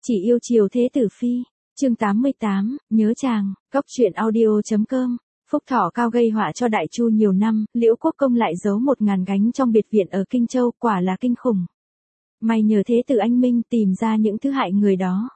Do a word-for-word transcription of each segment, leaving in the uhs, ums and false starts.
Chỉ yêu chiều thế tử phi. Chương tám mươi tám, nhớ chàng, cóc truyện audio.com. Phúc thọ cao gây họa cho Đại Chu nhiều năm, Liễu Quốc Công lại giấu một ngàn gánh trong biệt viện ở Kinh Châu, quả là kinh khủng. May nhờ thế tử anh minh tìm ra những thứ hại người đó.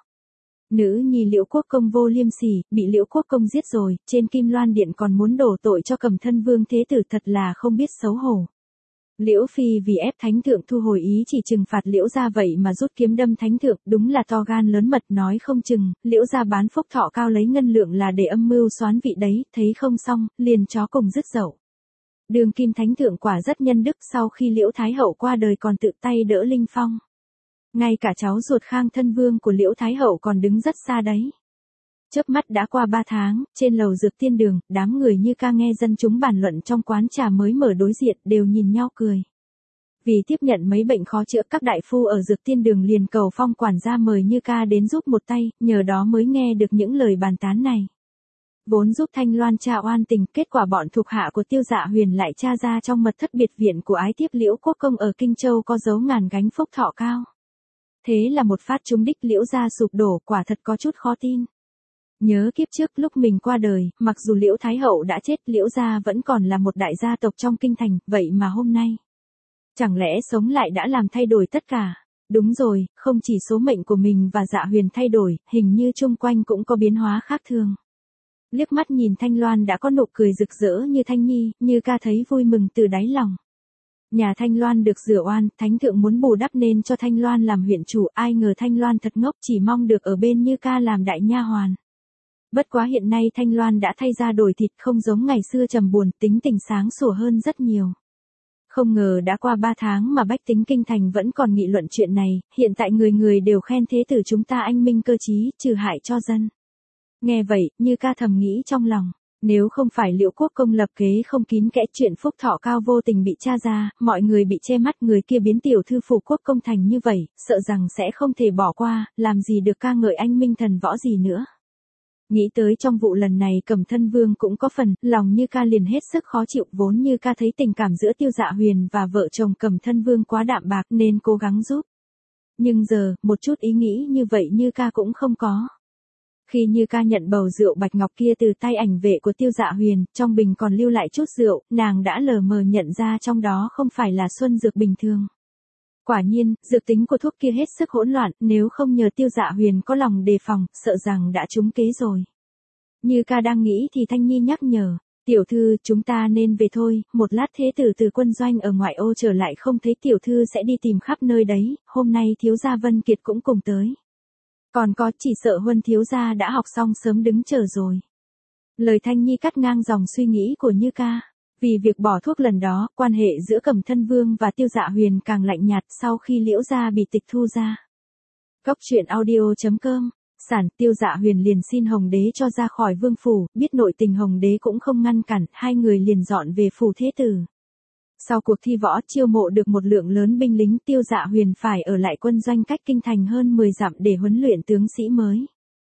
Nữ nhi Liễu Quốc Công vô liêm sỉ, bị Liễu Quốc Công giết rồi, trên Kim Loan Điện còn muốn đổ tội cho Cầm Thân Vương thế tử, thật là không biết xấu hổ. Liễu Phi vì ép Thánh Thượng thu hồi ý chỉ trừng phạt Liễu gia vậy mà rút kiếm đâm Thánh Thượng, đúng là to gan lớn mật, nói không chừng, Liễu gia bán phúc thọ cao lấy ngân lượng là để âm mưu xoán vị đấy, thấy không xong, liền chó cùng dứt dậu. Đường Kim Thánh Thượng quả rất nhân đức, sau khi Liễu Thái Hậu qua đời còn tự tay đỡ Linh Phong. Ngay cả cháu ruột Khang Thân Vương của Liễu Thái Hậu còn đứng rất xa đấy. Chớp mắt đã qua ba tháng, trên lầu Dược Tiên Đường, đám người Như Ca nghe dân chúng bàn luận trong quán trà mới mở đối diện, đều nhìn nhau cười. Vì tiếp nhận mấy bệnh khó chữa, các đại phu ở Dược Tiên Đường liền cầu Phong quản gia mời Như Ca đến giúp một tay, nhờ đó mới nghe được những lời bàn tán này. Vốn giúp Thanh Loan tra oan tình, kết quả bọn thuộc hạ của Tiêu Dạ Huyền lại tra ra trong mật thất biệt viện của ái thiếp Liễu Quốc Công ở Kinh Châu có dấu ngàn gánh phúc thọ cao. Thế là một phát trúng đích, Liễu gia sụp đổ, quả thật có chút khó tin. Nhớ kiếp trước lúc mình qua đời, mặc dù Liễu Thái Hậu đã chết, Liễu gia vẫn còn là một đại gia tộc trong kinh thành, vậy mà hôm nay, chẳng lẽ sống lại đã làm thay đổi tất cả? Đúng rồi, không chỉ số mệnh của mình và Dạ Huyền thay đổi, hình như chung quanh cũng có biến hóa khác thường. Liếc mắt nhìn Thanh Loan đã có nụ cười rực rỡ như Thanh Nhi, Như Ca thấy vui mừng từ đáy lòng. Nhà Thanh Loan được rửa oan, Thánh Thượng muốn bù đắp nên cho Thanh Loan làm huyện chủ, ai ngờ Thanh Loan thật ngốc, chỉ mong được ở bên Như Ca làm đại nha hoàn. Bất quá hiện nay Thanh Loan đã thay ra đổi thịt, không giống ngày xưa trầm buồn, tính tình sáng sủa hơn rất nhiều. Không ngờ đã qua ba tháng mà bách tính kinh thành vẫn còn nghị luận chuyện này, hiện tại người người đều khen thế tử chúng ta anh minh cơ trí, trừ hại cho dân. Nghe vậy, Như Ca thầm nghĩ trong lòng, nếu không phải Liễu Quốc Công lập kế không kín kẽ, chuyện phúc thọ cao vô tình bị tra ra, mọi người bị che mắt, người kia biến tiểu thư phủ Quốc Công thành như vậy, sợ rằng sẽ không thể bỏ qua, làm gì được ca ngợi anh minh thần võ gì nữa. Nghĩ tới trong vụ lần này Cầm Thân Vương cũng có phần, lòng Như Ca liền hết sức khó chịu, vốn Như Ca thấy tình cảm giữa Tiêu Dạ Huyền và vợ chồng Cầm Thân Vương quá đạm bạc nên cố gắng giúp. Nhưng giờ, một chút ý nghĩ như vậy Như Ca cũng không có. Khi Như Ca nhận bầu rượu bạch ngọc kia từ tay ảnh vệ của Tiêu Dạ Huyền, trong bình còn lưu lại chút rượu, nàng đã lờ mờ nhận ra trong đó không phải là xuân dược bình thường. Quả nhiên, dược tính của thuốc kia hết sức hỗn loạn, nếu không nhờ Tiêu Dạ Huyền có lòng đề phòng, sợ rằng đã trúng kế rồi. Như Ca đang nghĩ thì Thanh Nhi nhắc nhở, tiểu thư, chúng ta nên về thôi, một lát thế tử từ quân doanh ở ngoại ô trở lại không thấy tiểu thư sẽ đi tìm khắp nơi đấy, hôm nay thiếu gia Vân Kiệt cũng cùng tới. Còn có, chỉ sợ Huân thiếu gia đã học xong sớm đứng chờ rồi. Lời Thanh Nhi cắt ngang dòng suy nghĩ của Như Ca. Vì việc bỏ thuốc lần đó, quan hệ giữa Cầm Thân Vương và Tiêu Dạ Huyền càng lạnh nhạt sau khi Liễu gia bị tịch thu ra. Cóc truyện audio.com. Sản Tiêu Dạ Huyền liền xin Hồng Đế cho ra khỏi vương phủ, biết nội tình Hồng Đế cũng không ngăn cản, hai người liền dọn về phủ thế tử. Sau cuộc thi võ chiêu mộ được một lượng lớn binh lính, Tiêu Dạ Huyền phải ở lại quân doanh cách kinh thành hơn mười dặm để huấn luyện tướng sĩ mới.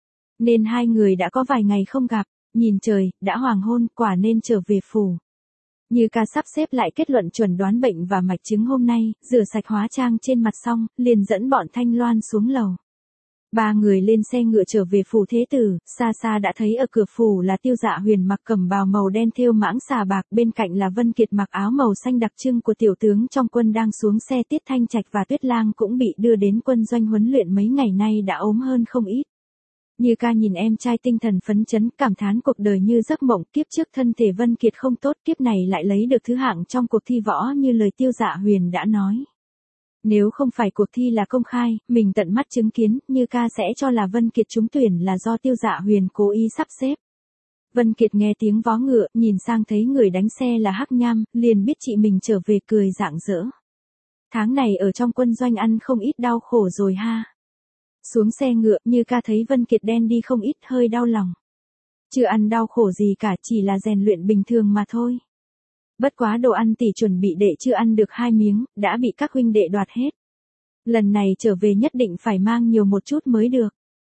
Nên hai người đã có vài ngày không gặp, nhìn trời, đã hoàng hôn, quả nên trở về phủ. Như Ca sắp xếp lại kết luận chuẩn đoán bệnh và mạch chứng hôm nay, rửa sạch hóa trang trên mặt xong, liền dẫn bọn Thanh Loan xuống lầu. Ba người lên xe ngựa trở về phủ thế tử, xa xa đã thấy ở cửa phủ là Tiêu Dạ Huyền mặc cẩm bào màu đen thêu mãng xà bạc, bên cạnh là Vân Kiệt mặc áo màu xanh đặc trưng của tiểu tướng trong quân đang xuống xe, Tiết Thanh Trạch và Tuyết Lang cũng bị đưa đến quân doanh huấn luyện mấy ngày nay đã ốm hơn không ít. Như Ca nhìn em trai tinh thần phấn chấn, cảm thán cuộc đời như giấc mộng, kiếp trước thân thể Vân Kiệt không tốt, kiếp này lại lấy được thứ hạng trong cuộc thi võ như lời Tiêu Dạ Huyền đã nói. Nếu không phải cuộc thi là công khai, mình tận mắt chứng kiến, Như Ca sẽ cho là Vân Kiệt trúng tuyển là do Tiêu Dạ Huyền cố ý sắp xếp. Vân Kiệt nghe tiếng vó ngựa, nhìn sang thấy người đánh xe là Hắc Nham, liền biết chị mình trở về, cười rạng rỡ. Tháng này ở trong quân doanh ăn không ít đau khổ rồi ha. Xuống xe ngựa, Như Ca thấy Vân Kiệt đen đi không ít, hơi đau lòng. Chưa ăn đau khổ gì cả, chỉ là rèn luyện bình thường mà thôi. Bất quá đồ ăn tỷ chuẩn bị đệ chưa ăn được hai miếng, đã bị các huynh đệ đoạt hết. Lần này trở về nhất định phải mang nhiều một chút mới được.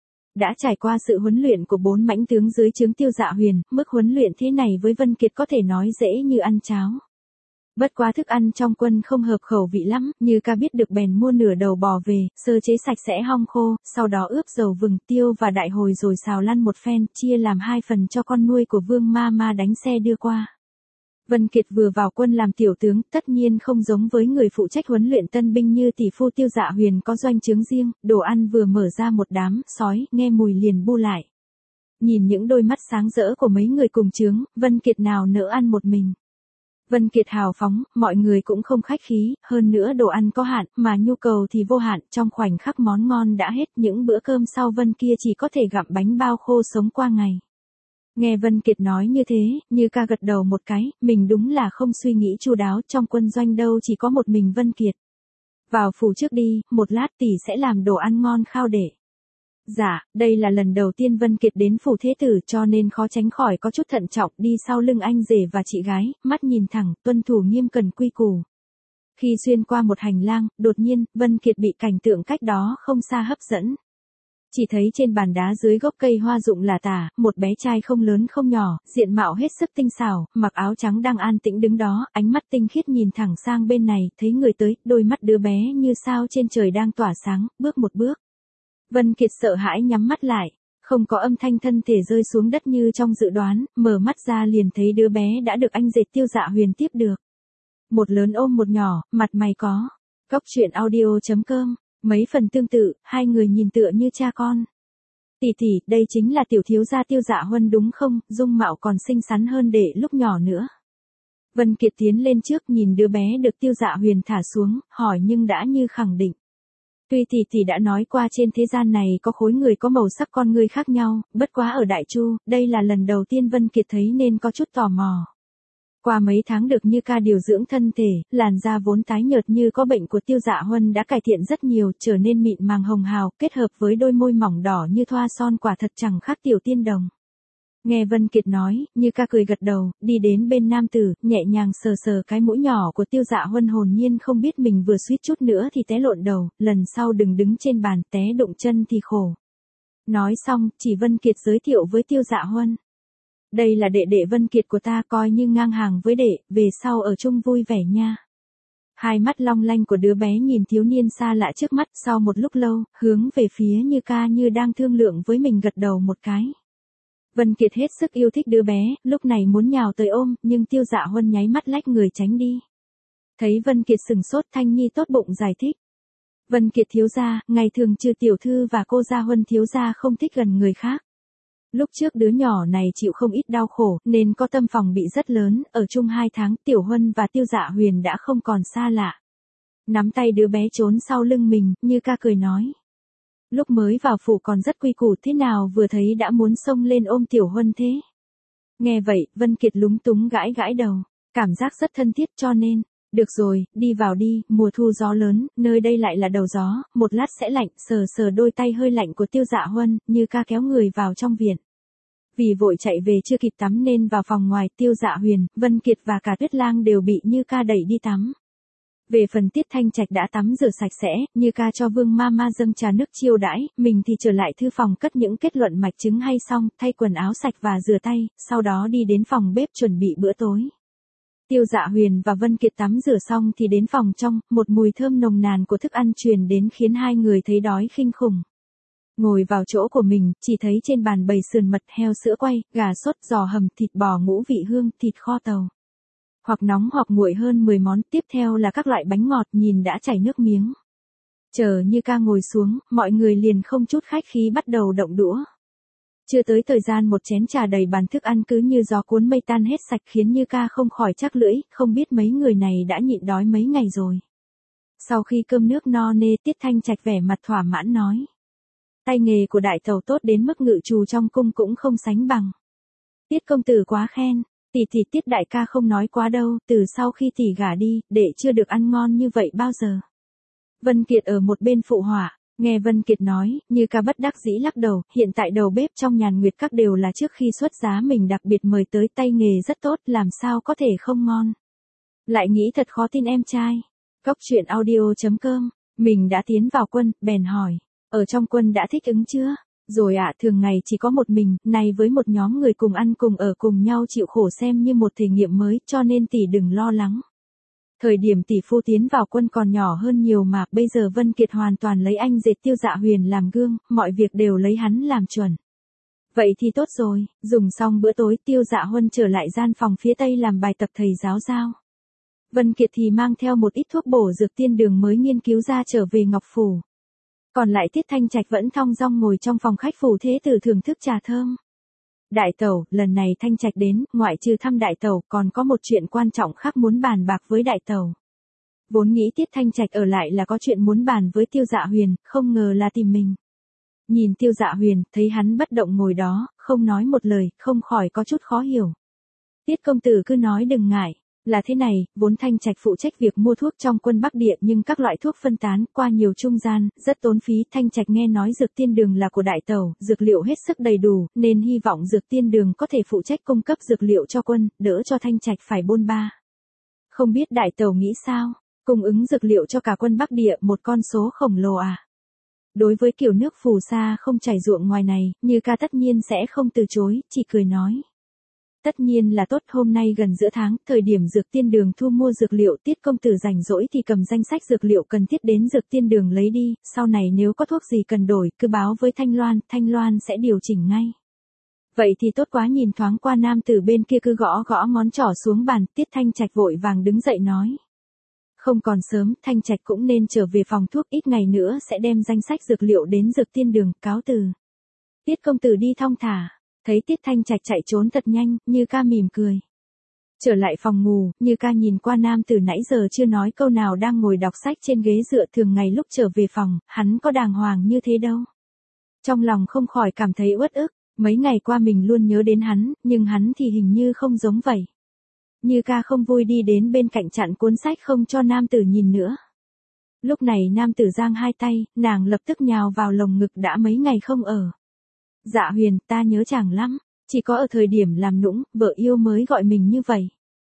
Đã trải qua sự huấn luyện của bốn mãnh tướng dưới trướng Tiêu Dạ Huyền, mức huấn luyện thế này với Vân Kiệt có thể nói dễ như ăn cháo. Bất quá thức ăn trong quân không hợp khẩu vị lắm, Như Ca biết được bèn mua nửa đầu bò về, sơ chế sạch sẽ hong khô, sau đó ướp dầu vừng, tiêu và đại hồi rồi xào lăn một phen, chia làm hai phần cho con nuôi của Vương Ma Ma đánh xe đưa qua. Vân Kiệt vừa vào quân làm tiểu tướng, tất nhiên không giống với người phụ trách huấn luyện tân binh như tỷ phu Tiêu Dạ Huyền có doanh trướng riêng, đồ ăn vừa mở ra một đám sói, nghe mùi liền bu lại. Nhìn những đôi mắt sáng rỡ của mấy người cùng trướng, Vân Kiệt nào nỡ ăn một mình. Vân Kiệt hào phóng, mọi người cũng không khách khí, hơn nữa đồ ăn có hạn, mà nhu cầu thì vô hạn, trong khoảnh khắc món ngon đã hết, những bữa cơm sau Vân kia chỉ có thể gặm bánh bao khô sống qua ngày. Nghe Vân Kiệt nói như thế, Như Ca gật đầu một cái, mình đúng là không suy nghĩ chu đáo, trong quân doanh đâu chỉ có một mình Vân Kiệt. Vào phủ trước đi, một lát tỷ sẽ làm đồ ăn ngon khao để. Dạ, đây là lần đầu tiên Vân Kiệt đến phủ thế tử cho nên khó tránh khỏi có chút thận trọng, đi sau lưng anh rể và chị gái, mắt nhìn thẳng, tuân thủ nghiêm cần quy củ. Khi xuyên qua một hành lang, đột nhiên, Vân Kiệt bị cảnh tượng cách đó không xa hấp dẫn. Chỉ thấy trên bàn đá dưới gốc cây hoa rụng là tả, một bé trai không lớn không nhỏ, diện mạo hết sức tinh xảo, mặc áo trắng đang an tĩnh đứng đó, ánh mắt tinh khiết nhìn thẳng sang bên này, thấy người tới, đôi mắt đứa bé như sao trên trời đang tỏa sáng, bước một bước. Vân Kiệt sợ hãi nhắm mắt lại, không có âm thanh, thân thể rơi xuống đất như trong dự đoán, mở mắt ra liền thấy đứa bé đã được anh dệt Tiêu Dạ Huyền tiếp được. Một lớn ôm một nhỏ, mặt mày có. Cóc truyện audio chấm com, mấy phần tương tự, hai người nhìn tựa như cha con. Tỷ tỷ, đây chính là tiểu thiếu gia Tiêu Dạ Huân đúng không, dung mạo còn xinh xắn hơn đệ lúc nhỏ nữa. Vân Kiệt tiến lên trước nhìn đứa bé được Tiêu Dạ Huyền thả xuống, hỏi nhưng đã như khẳng định. Tuy tỷ tỷ đã nói qua trên thế gian này có khối người có màu sắc con người khác nhau, bất quá ở Đại Chu, đây là lần đầu tiên Vân Kiệt thấy nên có chút tò mò. Qua mấy tháng được Như Ca điều dưỡng thân thể, làn da vốn tái nhợt như có bệnh của Tiêu Dạ Huân đã cải thiện rất nhiều, trở nên mịn màng hồng hào, kết hợp với đôi môi mỏng đỏ như thoa son, quả thật chẳng khác tiểu tiên đồng. Nghe Vân Kiệt nói, Như Ca cười gật đầu, đi đến bên nam tử, nhẹ nhàng sờ sờ cái mũi nhỏ của Tiêu Dạ Huân, hồn nhiên không biết mình vừa suýt chút nữa thì té lộn đầu, lần sau đừng đứng trên bàn, té đụng chân thì khổ. Nói xong, chỉ Vân Kiệt giới thiệu với Tiêu Dạ Huân. Đây là đệ đệ Vân Kiệt của ta, coi như ngang hàng với đệ, về sau ở chung vui vẻ nha. Hai mắt long lanh của đứa bé nhìn thiếu niên xa lạ trước mắt, sau một lúc lâu, hướng về phía Như Ca như đang thương lượng với mình, gật đầu một cái. Vân Kiệt hết sức yêu thích đứa bé, lúc này muốn nhào tới ôm, nhưng Tiêu Dạ Huân nháy mắt lách người tránh đi. Thấy Vân Kiệt sừng sốt, Thanh Nhi tốt bụng giải thích. Vân Kiệt thiếu gia, ngày thường trừ tiểu thư và cô gia Huân thiếu gia không thích gần người khác. Lúc trước đứa nhỏ này chịu không ít đau khổ, nên có tâm phòng bị rất lớn, ở chung hai tháng, Tiểu Huân và Tiêu Dạ Huyền đã không còn xa lạ. Nắm tay đứa bé trốn sau lưng mình, Như Ca cười nói. Lúc mới vào phủ còn rất quy củ, thế nào vừa thấy đã muốn xông lên ôm Tiểu Huân thế. Nghe vậy, Vân Kiệt lúng túng gãi gãi đầu, cảm giác rất thân thiết cho nên, được rồi, đi vào đi, mùa thu gió lớn, nơi đây lại là đầu gió, một lát sẽ lạnh, sờ sờ đôi tay hơi lạnh của Tiêu Dạ Huân, Như Ca kéo người vào trong viện. Vì vội chạy về chưa kịp tắm nên vào phòng ngoài, Tiêu Dạ Huyền, Vân Kiệt và cả Tuyết Lang đều bị Như Ca đẩy đi tắm. Về phần Tiết Thanh Trạch đã tắm rửa sạch sẽ, Như Ca cho Vương Ma Ma dâng trà nước chiêu đãi, mình thì trở lại thư phòng cất những kết luận mạch chứng hay xong, thay quần áo sạch và rửa tay, sau đó đi đến phòng bếp chuẩn bị bữa tối. Tiêu Dạ Huyền và Vân Kiệt tắm rửa xong thì đến phòng trong, một mùi thơm nồng nàn của thức ăn truyền đến khiến hai người thấy đói kinh khủng. Ngồi vào chỗ của mình, chỉ thấy trên bàn bày sườn mật, heo sữa quay, gà sốt, giò hầm, thịt bò ngũ vị hương, thịt kho tàu. Hoặc nóng hoặc nguội hơn mười món, tiếp theo là các loại bánh ngọt, nhìn đã chảy nước miếng. Chờ Như Ca ngồi xuống, mọi người liền không chút khách khí bắt đầu động đũa. Chưa tới thời gian một chén trà đầy bàn thức ăn cứ như gió cuốn mây tan hết sạch, khiến Như Ca không khỏi chắc lưỡi, không biết mấy người này đã nhịn đói mấy ngày rồi. Sau khi cơm nước no nê, Tiết Thanh Trạch vẻ mặt thỏa mãn nói. Tay nghề của đại tẩu tốt đến mức ngự trù trong cung cũng không sánh bằng. Tiết công tử quá khen, tỷ tỷ Tiết đại ca không nói quá đâu, từ sau khi tỷ gả đi, đệ chưa được ăn ngon như vậy bao giờ. Vân Kiệt ở một bên phụ họa, nghe Vân Kiệt nói, Như Ca bất đắc dĩ lắc đầu, hiện tại đầu bếp trong Nhàn Nguyệt Các đều là trước khi xuất giá mình đặc biệt mời tới, tay nghề rất tốt, làm sao có thể không ngon. Lại nghĩ thật khó tin em trai. Cóc truyện audio chấm com, mình đã tiến vào quân, bèn hỏi. Ở trong quân đã thích ứng chưa? Rồi ạ, à, thường ngày chỉ có một mình, này với một nhóm người cùng ăn cùng ở cùng nhau chịu khổ xem như một thể nghiệm mới, cho nên tỷ đừng lo lắng. Thời điểm tỷ phu tiến vào quân còn nhỏ hơn nhiều mà, bây giờ Vân Kiệt hoàn toàn lấy anh dệt Tiêu Dạ Huyền làm gương, mọi việc đều lấy hắn làm chuẩn. Vậy thì tốt rồi, dùng xong bữa tối Tiêu Dạ Huân trở lại gian phòng phía tây làm bài tập thầy giáo giao. Vân Kiệt thì mang theo một ít thuốc bổ dược tiên đường mới nghiên cứu ra trở về Ngọc Phủ. Còn lại Tiết Thanh Trạch vẫn thong dong ngồi trong phòng khách Phủ Thế Tử thưởng thức trà thơm. Đại tẩu, lần này Thanh Trạch đến, ngoại trừ thăm đại tẩu, còn có một chuyện quan trọng khác muốn bàn bạc với đại tẩu. Vốn nghĩ Tiết Thanh Trạch ở lại là có chuyện muốn bàn với Tiêu Dạ Huyền, không ngờ là tìm mình. Nhìn Tiêu Dạ Huyền, thấy hắn bất động ngồi đó, không nói một lời, không khỏi có chút khó hiểu. Tiết công tử cứ nói đừng ngại. Là thế này, vốn Thanh Trạch phụ trách việc mua thuốc trong quân Bắc Địa nhưng các loại thuốc phân tán qua nhiều trung gian, rất tốn phí. Thanh Trạch nghe nói dược tiên đường là của đại tẩu, dược liệu hết sức đầy đủ, nên hy vọng dược tiên đường có thể phụ trách cung cấp dược liệu cho quân, đỡ cho Thanh Trạch phải bôn ba. Không biết đại tẩu nghĩ sao? Cung ứng dược liệu cho cả quân Bắc Địa một con số khổng lồ à? Đối với kiểu nước phù sa không chảy ruộng ngoài này, Như Ca tất nhiên sẽ không từ chối, chỉ cười nói. Tất nhiên là tốt, hôm nay gần giữa tháng, thời điểm dược tiên đường thu mua dược liệu, Tiết công tử rảnh rỗi thì cầm danh sách dược liệu cần thiết đến dược tiên đường lấy đi, sau này nếu có thuốc gì cần đổi, cứ báo với Thanh Loan, Thanh Loan sẽ điều chỉnh ngay. Vậy thì tốt quá. Nhìn thoáng qua nam tử bên kia cứ gõ gõ ngón trỏ xuống bàn, Tiết Thanh Trạch vội vàng đứng dậy nói. Không còn sớm, Thanh Trạch cũng nên trở về phòng thuốc, ít ngày nữa sẽ đem danh sách dược liệu đến dược tiên đường, cáo từ. Tiết công tử đi thong thả. Thấy Tiết Thanh Trạch chạy trốn thật nhanh, Như Ca mỉm cười. Trở lại phòng ngủ, Như Ca nhìn qua nam tử nãy giờ chưa nói câu nào đang ngồi đọc sách trên ghế dựa, thường ngày lúc trở về phòng, hắn có đàng hoàng như thế đâu. Trong lòng không khỏi cảm thấy uất ức, mấy ngày qua mình luôn nhớ đến hắn, nhưng hắn thì hình như không giống vậy. Như Ca không vui đi đến bên cạnh chặn cuốn sách không cho nam tử nhìn nữa. Lúc này nam tử giang hai tay, nàng lập tức nhào vào lồng ngực, đã mấy ngày không ở. Dạ Huyền, ta nhớ chàng lắm, chỉ có ở thời điểm làm nũng, vợ yêu mới gọi mình như vậy.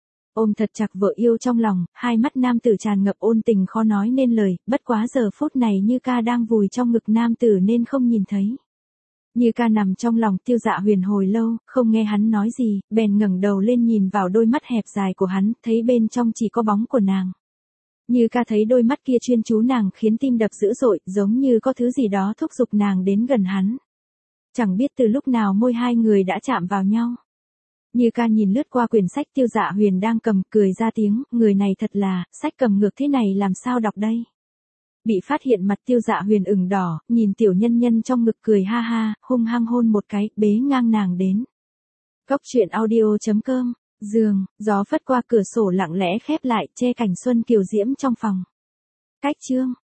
Ôm thật chặt vợ yêu trong lòng, hai mắt nam tử tràn ngập ôn tình khó nói nên lời, bất quá giờ phút này Như Ca đang vùi trong ngực nam tử nên không nhìn thấy. Như Ca nằm trong lòng Tiêu Dạ Huyền hồi lâu, không nghe hắn nói gì, bèn ngẩng đầu lên nhìn vào đôi mắt hẹp dài của hắn, thấy bên trong chỉ có bóng của nàng. Như Ca thấy đôi mắt kia chuyên chú nàng khiến tim đập dữ dội, giống như có thứ gì đó thúc giục nàng đến gần hắn. Chẳng biết từ lúc nào môi hai người đã chạm vào nhau. Như Ca nhìn lướt qua quyển sách Tiêu Dạ Huyền đang cầm, cười ra tiếng, người này thật là, sách cầm ngược thế này làm sao đọc đây. Bị phát hiện mặt Tiêu Dạ Huyền ửng đỏ, nhìn tiểu nhân nhân trong ngực cười ha ha, hung hăng hôn một cái, bế ngang nàng đến. Góc truyện audio chấm com, giường, gió phất qua cửa sổ lặng lẽ khép lại, che cảnh xuân kiều diễm trong phòng. Cách chương